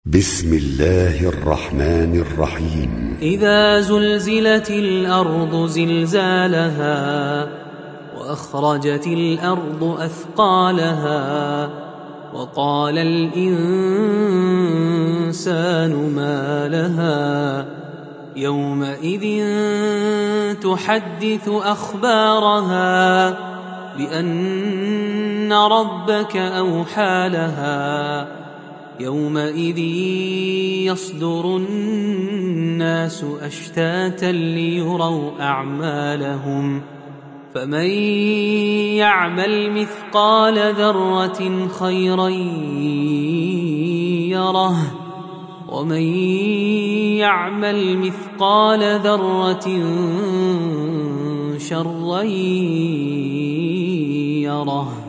بسم الله الرحمن الرحيم. إذا زلزلت الأرض زلزالها وأخرجت الأرض أثقالها وقال الإنسان ما لها يومئذ تحدث أخبارها بأن ربك أوحى لها يومئذ يصدر الناس أشتاتا ليروا أعمالهم فمن يعمل مثقال ذرة خيرا يره ومن يعمل مثقال ذرة شرا يره.